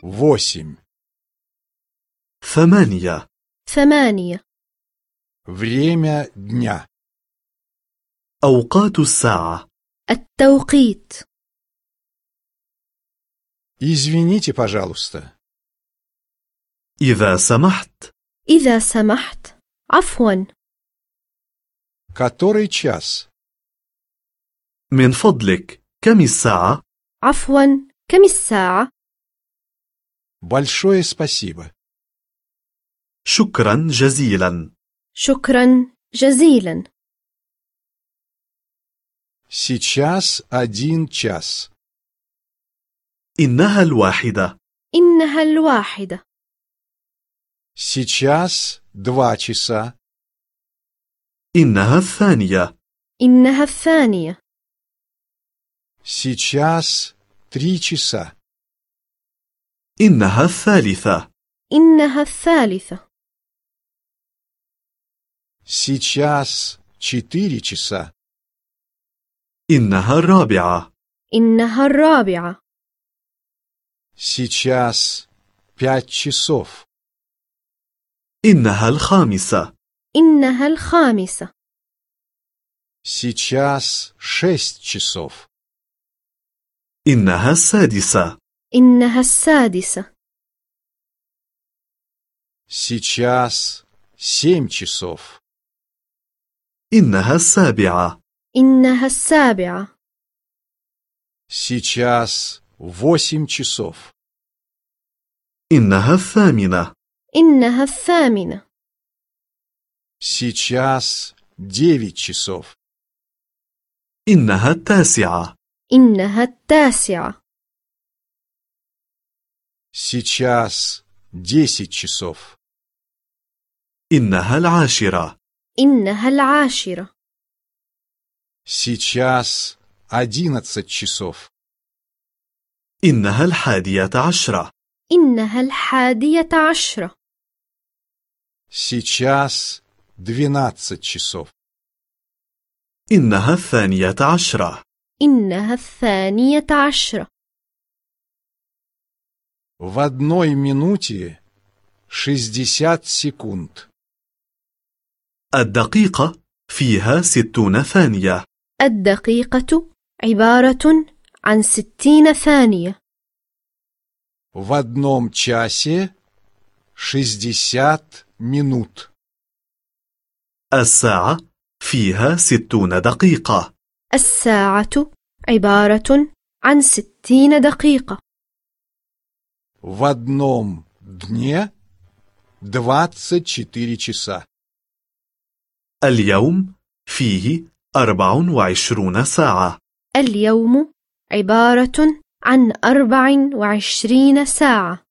8. 8. 8. Время дня. أوقات الساعة. التوقيت. Извините, пожалуйста. إذا سمحت. إذا سمحت. عفوا. Который час? من فضلك، كم الساعة؟ عفوا، كم الساعة؟ Большое спасибо. شكرا جزيلا. شكرا جزيلا. Сейчас 1 час. إنها 1. إنها 1. Сейчас 2 часа. إنها 2. إنها 2. Сейчас 3 часа. إنها 3. إنها 3. Сейчас 4 часа. إنها 4. إنها 4. Сейчас 5 часов. إنها 5. إنها 5. Сейчас 6 часов. إنها 6. إنها 6. Сейчас 7 часов. إنها 7. إنها 7. Сейчас 8 часов. إنها 8. إنها 8. Сейчас 9 часов. إنها 9. إنها 9. Сейчас 10 часов. إنها 10. إنها 10. Сейчас 11 часов. إنها 11. إنها 11. Сейчас 12 часов. إنها 12. إنها 12. В 1 минуте 60 секунд. الدقيقة فيها 60 ثانية. الدقيقة عبارة عن 60 ثانية. В 1 часе 60 минут. الساعة فيها 60 دقيقة. الساعة عبارة عن 60 دقيقة. В 1 дне 24 часа. اليوم فيه 24 ساعة. اليوم عبارة عن 24 ساعة.